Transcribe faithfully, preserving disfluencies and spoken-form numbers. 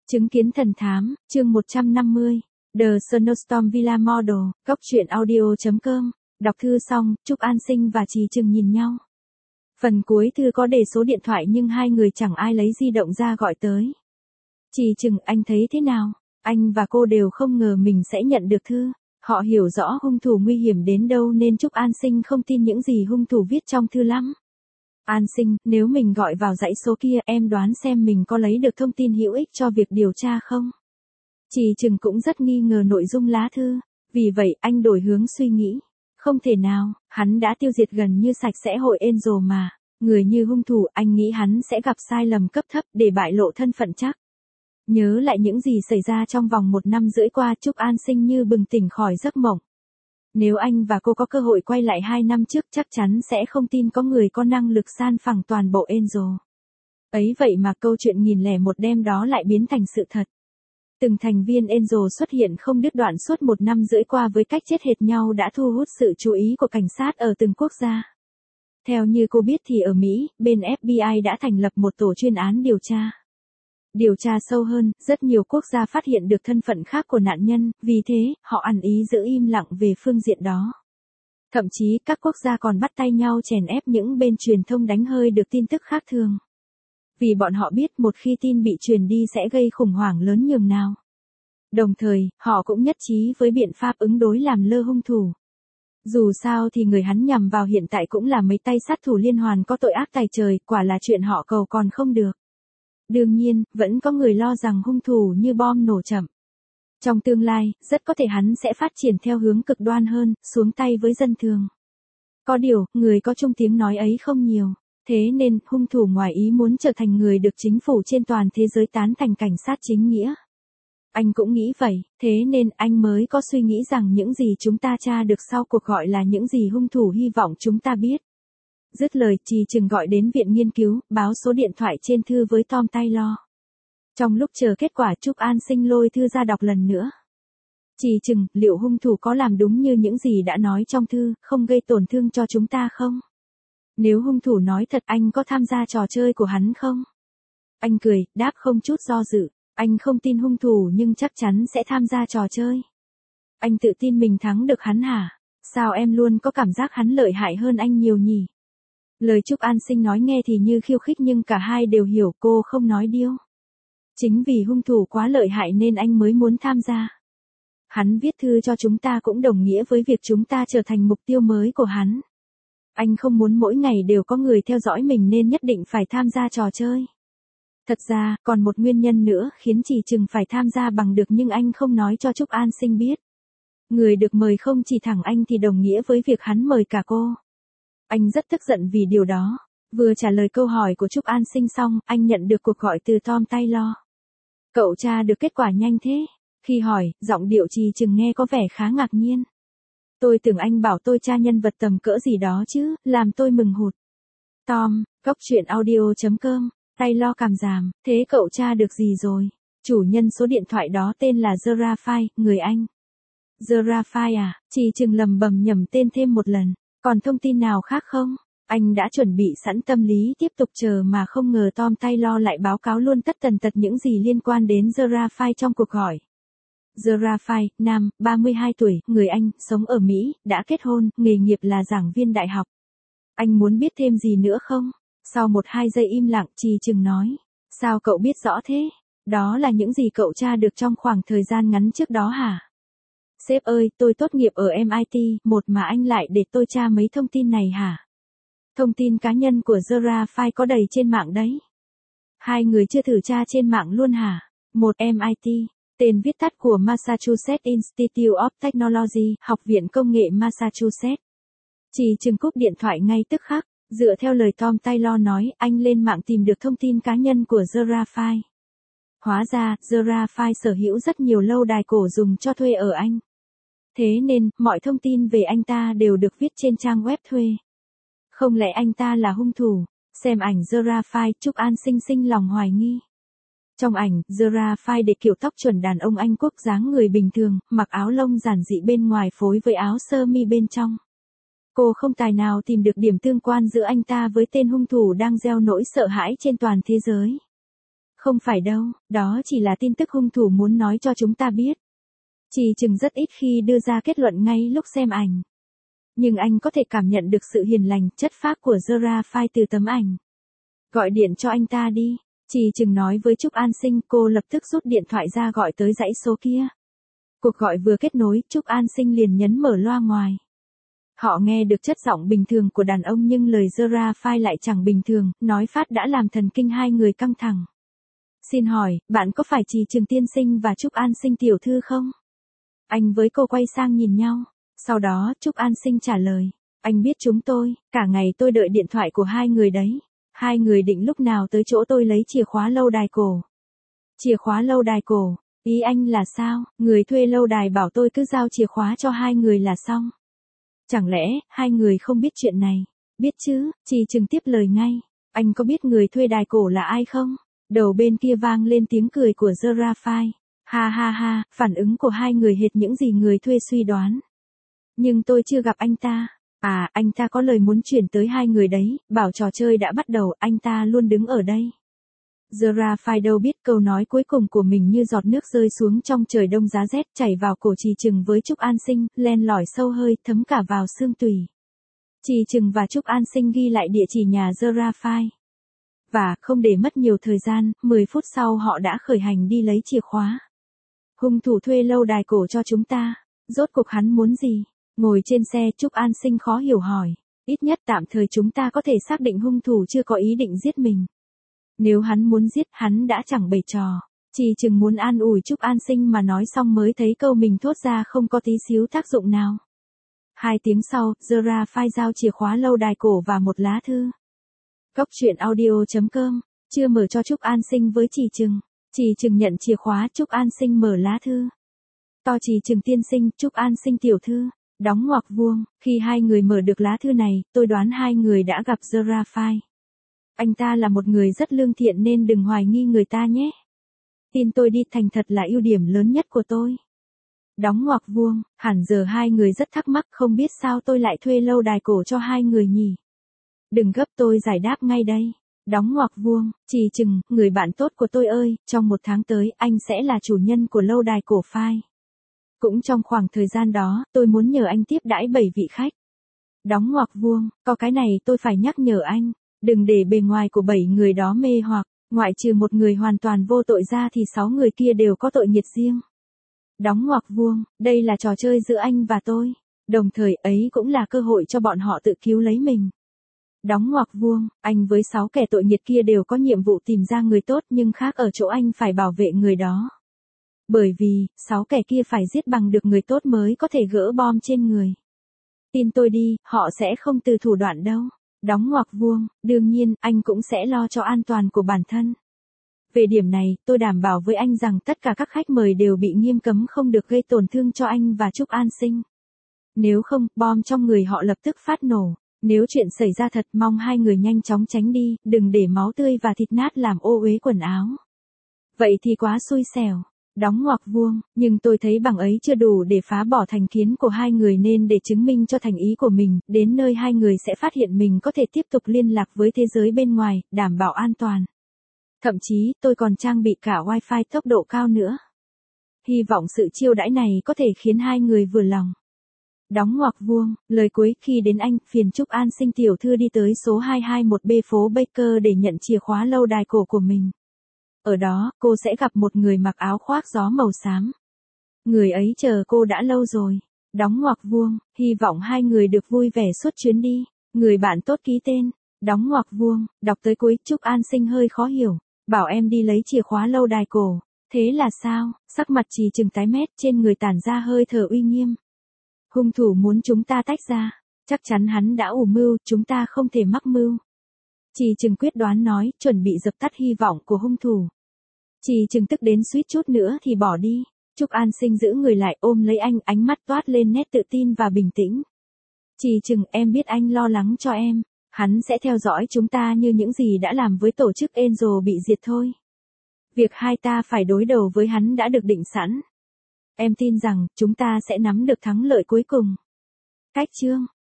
Chứng kiến thần thám, chương một trăm năm mươi. The Snowstorm Villa Model, góc truyện audio.com. Đọc thư xong, Trúc An Sinh và Trì Trừng nhìn nhau. Phần cuối thư có để số điện thoại nhưng hai người chẳng ai lấy di động ra gọi tới. Trì Trừng, anh thấy thế nào? Anh và cô đều không ngờ mình sẽ nhận được thư. Họ hiểu rõ hung thủ nguy hiểm đến đâu nên Trúc An Sinh không tin những gì hung thủ viết trong thư lắm. An Sinh, nếu mình gọi vào dãy số kia em đoán xem mình có lấy được thông tin hữu ích cho việc điều tra không? Trì Trừng cũng rất nghi ngờ nội dung lá thư. Vì vậy anh đổi hướng suy nghĩ. Không thể nào, hắn đã tiêu diệt gần như sạch sẽ hội Angel mà. Người như hung thủ anh nghĩ hắn sẽ gặp sai lầm cấp thấp để bại lộ thân phận chắc. Nhớ lại những gì xảy ra trong vòng một năm rưỡi qua, Trúc An Sinh như bừng tỉnh khỏi giấc mộng. Nếu anh và cô có cơ hội quay lại hai năm trước chắc chắn sẽ không tin có người có năng lực san phẳng toàn bộ Angel. Ấy vậy mà câu chuyện nghìn lẻ một đêm đó lại biến thành sự thật. Từng thành viên Angel xuất hiện không đứt đoạn suốt một năm rưỡi qua với cách chết hệt nhau đã thu hút sự chú ý của cảnh sát ở từng quốc gia. Theo như cô biết thì ở Mỹ, bên ép bê i đã thành lập một tổ chuyên án điều tra. Điều tra sâu hơn, rất nhiều quốc gia phát hiện được thân phận khác của nạn nhân, vì thế, họ ăn ý giữ im lặng về phương diện đó. Thậm chí các quốc gia còn bắt tay nhau chèn ép những bên truyền thông đánh hơi được tin tức khác thường. Vì bọn họ biết một khi tin bị truyền đi sẽ gây khủng hoảng lớn nhường nào. Đồng thời, họ cũng nhất trí với biện pháp ứng đối làm lơ hung thủ. Dù sao thì người hắn nhằm vào hiện tại cũng là mấy tay sát thủ liên hoàn có tội ác tày trời, quả là chuyện họ cầu còn không được. Đương nhiên, vẫn có người lo rằng hung thủ như bom nổ chậm. Trong tương lai, rất có thể hắn sẽ phát triển theo hướng cực đoan hơn, xuống tay với dân thường. Có điều, người có chung tiếng nói ấy không nhiều. Thế nên, hung thủ ngoài ý muốn trở thành người được chính phủ trên toàn thế giới tán thành cảnh sát chính nghĩa. Anh cũng nghĩ vậy, thế nên anh mới có suy nghĩ rằng những gì chúng ta tra được sau cuộc gọi là những gì hung thủ hy vọng chúng ta biết. Dứt lời, Trì Trừng gọi đến viện nghiên cứu, báo số điện thoại trên thư với Tom Taylor. Trong lúc chờ kết quả, Trúc An Sinh lôi thư ra đọc lần nữa. Trì Trừng, liệu hung thủ có làm đúng như những gì đã nói trong thư, không gây tổn thương cho chúng ta không? Nếu hung thủ nói thật, anh có tham gia trò chơi của hắn không? Anh cười, đáp không chút do dự. Anh không tin hung thủ nhưng chắc chắn sẽ tham gia trò chơi. Anh tự tin mình thắng được hắn hả? Sao em luôn có cảm giác hắn lợi hại hơn anh nhiều nhỉ? Lời Trúc An Sinh nói nghe thì như khiêu khích nhưng cả hai đều hiểu cô không nói điêu. Chính vì hung thủ quá lợi hại nên anh mới muốn tham gia. Hắn viết thư cho chúng ta cũng đồng nghĩa với việc chúng ta trở thành mục tiêu mới của hắn. Anh không muốn mỗi ngày đều có người theo dõi mình nên nhất định phải tham gia trò chơi. Thật ra, còn một nguyên nhân nữa khiến Trì Trừng phải tham gia bằng được nhưng anh không nói cho Trúc An Sinh biết. Người được mời không chỉ thẳng anh thì đồng nghĩa với việc hắn mời cả cô. Anh rất tức giận vì điều đó. Vừa trả lời câu hỏi của Trúc An Sinh xong, anh nhận được cuộc gọi từ Tom Taylor. Cậu tra được kết quả nhanh thế? Khi hỏi, giọng điệu Trì Trừng nghe có vẻ khá ngạc nhiên. Tôi tưởng anh bảo tôi tra nhân vật tầm cỡ gì đó chứ, làm tôi mừng hụt. Tom, góc truyện audio.com. Taylor cảm giảm, thế cậu tra được gì rồi? Chủ nhân số điện thoại đó tên là Zerafai, người Anh. Zerafai à? Trì Trừng lầm bầm nhầm tên thêm một lần. Còn thông tin nào khác không? Anh đã chuẩn bị sẵn tâm lý tiếp tục chờ mà không ngờ Tom Taylor lại báo cáo luôn tất tần tật những gì liên quan đến Zerafai trong cuộc hỏi. Zerafai, nam, ba mươi hai tuổi, người Anh, sống ở Mỹ, đã kết hôn, nghề nghiệp là giảng viên đại học. Anh muốn biết thêm gì nữa không? Sau một hai giây im lặng, Trì Trừng nói. Sao cậu biết rõ thế? Đó là những gì cậu tra được trong khoảng thời gian ngắn trước đó hả? Sếp ơi, tôi tốt nghiệp ở em i tê, một mà anh lại để tôi tra mấy thông tin này hả? Thông tin cá nhân của Zerafai có đầy trên mạng đấy. Hai người chưa thử tra trên mạng luôn hả? Một em i tê, tên viết tắt của Massachusetts Institute of Technology, Học viện Công nghệ Massachusetts. Trì Trừng cúp điện thoại ngay tức khắc. Dựa theo lời Tom Taylor nói, anh lên mạng tìm được thông tin cá nhân của Zerafai. Hóa ra, Zerafai sở hữu rất nhiều lâu đài cổ dùng cho thuê ở Anh. Thế nên, mọi thông tin về anh ta đều được viết trên trang web thuê. Không lẽ anh ta là hung thủ? Xem ảnh Zerafai, Trúc An Sinh sinh lòng hoài nghi. Trong ảnh, Zerafai để kiểu tóc chuẩn đàn ông Anh Quốc dáng người bình thường, mặc áo lông giản dị bên ngoài phối với áo sơ mi bên trong. Cô không tài nào tìm được điểm tương quan giữa anh ta với tên hung thủ đang gieo nỗi sợ hãi trên toàn thế giới. Không phải đâu, đó chỉ là tin tức hung thủ muốn nói cho chúng ta biết. Trì Trừng rất ít khi đưa ra kết luận ngay lúc xem ảnh. Nhưng anh có thể cảm nhận được sự hiền lành, chất phác của Zora Phai từ tấm ảnh. Gọi điện cho anh ta đi. Trì Trừng nói với Trúc An Sinh, cô lập tức rút điện thoại ra gọi tới dãy số kia. Cuộc gọi vừa kết nối, Trúc An Sinh liền nhấn mở loa ngoài. Họ nghe được chất giọng bình thường của đàn ông nhưng lời Zora Phai lại chẳng bình thường, nói phát đã làm thần kinh hai người căng thẳng. Xin hỏi, bạn có phải Trì Trừng tiên sinh và Trúc An Sinh tiểu thư không? Anh với cô quay sang nhìn nhau. Sau đó, Trúc An Sinh trả lời. Anh biết chúng tôi, cả ngày tôi đợi điện thoại của hai người đấy. Hai người định lúc nào tới chỗ tôi lấy chìa khóa lâu đài cổ. Chìa khóa lâu đài cổ, ý anh là sao? Người thuê lâu đài bảo tôi cứ giao chìa khóa cho hai người là xong. Chẳng lẽ, hai người không biết chuyện này? Biết chứ, Trì Trừng tiếp lời ngay. Anh có biết người thuê đài cổ là ai không? Đầu bên kia vang lên tiếng cười của Zora Phai. Ha ha ha, phản ứng của hai người hệt những gì người thuê suy đoán. Nhưng tôi chưa gặp anh ta. À, anh ta có lời muốn chuyển tới hai người đấy, bảo trò chơi đã bắt đầu, anh ta luôn đứng ở đây. Zora Phai đâu biết câu nói cuối cùng của mình như giọt nước rơi xuống trong trời đông giá rét, chảy vào cổ Trì Trừng với Trúc An Sinh, len lỏi sâu hơi, thấm cả vào xương tủy. Trì Trừng và Trúc An Sinh ghi lại địa chỉ nhà Zora Phai. Và, không để mất nhiều thời gian, mười phút sau họ đã khởi hành đi lấy chìa khóa. Hung thủ thuê lâu đài cổ cho chúng ta. Rốt cuộc hắn muốn gì? Ngồi trên xe, Trúc An Sinh khó hiểu hỏi. Ít nhất tạm thời chúng ta có thể xác định hung thủ chưa có ý định giết mình. Nếu hắn muốn giết, hắn đã chẳng bày trò. Trì Trừng muốn an ủi Trúc An Sinh mà nói xong mới thấy câu mình thốt ra không có tí xíu tác dụng nào. Hai tiếng sau, Zora Phai giao chìa khóa lâu đài cổ và một lá thư. Cốc truyện audio chấm com, chưa mở cho Trúc An Sinh với Trì Trừng. Trì Trừng nhận chìa khóa, Trúc An Sinh mở lá thư. To Trì Trừng tiên sinh, Trúc An Sinh tiểu thư. Đóng ngoặc vuông, khi hai người mở được lá thư này, tôi đoán hai người đã gặp Zora Phai. Anh ta là một người rất lương thiện nên đừng hoài nghi người ta nhé. Tin tôi đi, thành thật là ưu điểm lớn nhất của tôi. Đóng ngoặc vuông, hẳn giờ hai người rất thắc mắc không biết sao tôi lại thuê lâu đài cổ cho hai người nhỉ. Đừng gấp, tôi giải đáp ngay đây. Đóng ngoặc vuông, Trì Trừng, người bạn tốt của tôi ơi, trong một tháng tới, anh sẽ là chủ nhân của lâu đài cổ Phai. Cũng trong khoảng thời gian đó, tôi muốn nhờ anh tiếp đãi bảy vị khách. Đóng ngoặc vuông, có cái này tôi phải nhắc nhở anh, đừng để bề ngoài của bảy người đó mê hoặc, ngoại trừ một người hoàn toàn vô tội ra thì sáu người kia đều có tội nghiệt riêng. Đóng ngoặc vuông, đây là trò chơi giữa anh và tôi, đồng thời ấy cũng là cơ hội cho bọn họ tự cứu lấy mình. Đóng ngoặc vuông, anh với sáu kẻ tội nghiệt kia đều có nhiệm vụ tìm ra người tốt nhưng khác ở chỗ anh phải bảo vệ người đó. Bởi vì, sáu kẻ kia phải giết bằng được người tốt mới có thể gỡ bom trên người. Tin tôi đi, họ sẽ không từ thủ đoạn đâu. Đóng ngoặc vuông, đương nhiên, anh cũng sẽ lo cho an toàn của bản thân. Về điểm này, tôi đảm bảo với anh rằng tất cả các khách mời đều bị nghiêm cấm không được gây tổn thương cho anh và Trúc An Sinh. Nếu không, bom trong người họ lập tức phát nổ. Nếu chuyện xảy ra thật, mong hai người nhanh chóng tránh đi, đừng để máu tươi và thịt nát làm ô uế quần áo. Vậy thì quá xui xẻo. Đóng ngoặc vuông, nhưng tôi thấy bằng ấy chưa đủ để phá bỏ thành kiến của hai người nên để chứng minh cho thành ý của mình, đến nơi hai người sẽ phát hiện mình có thể tiếp tục liên lạc với thế giới bên ngoài, đảm bảo an toàn. Thậm chí, tôi còn trang bị cả wifi tốc độ cao nữa. Hy vọng sự chiêu đãi này có thể khiến hai người vừa lòng. Đóng ngoặc vuông, lời cuối khi đến anh, phiền Trúc An Sinh tiểu thư đi tới số hai hai mốt B phố Baker để nhận chìa khóa lâu đài cổ của mình. Ở đó, cô sẽ gặp một người mặc áo khoác gió màu xám. Người ấy chờ cô đã lâu rồi. Đóng ngoặc vuông, hy vọng hai người được vui vẻ suốt chuyến đi. Người bạn tốt ký tên. Đóng ngoặc vuông, đọc tới cuối, Trúc An Sinh hơi khó hiểu. Bảo em đi lấy chìa khóa lâu đài cổ. Thế là sao? Sắc mặt Trì Trừng tái mét, trên người tản ra hơi thở uy nghiêm. Hung thủ muốn chúng ta tách ra. Chắc chắn hắn đã ủ mưu, chúng ta không thể mắc mưu. Trì Trừng quyết đoán nói, chuẩn bị dập tắt hy vọng của hung thủ. Trì Trừng tức đến suýt chút nữa thì bỏ đi. Trúc An Sinh giữ người lại ôm lấy anh, ánh mắt toát lên nét tự tin và bình tĩnh. Trì Trừng, em biết anh lo lắng cho em. Hắn sẽ theo dõi chúng ta như những gì đã làm với tổ chức Angel bị diệt thôi. Việc hai ta phải đối đầu với hắn đã được định sẵn. Em tin rằng, chúng ta sẽ nắm được thắng lợi cuối cùng. Cách chương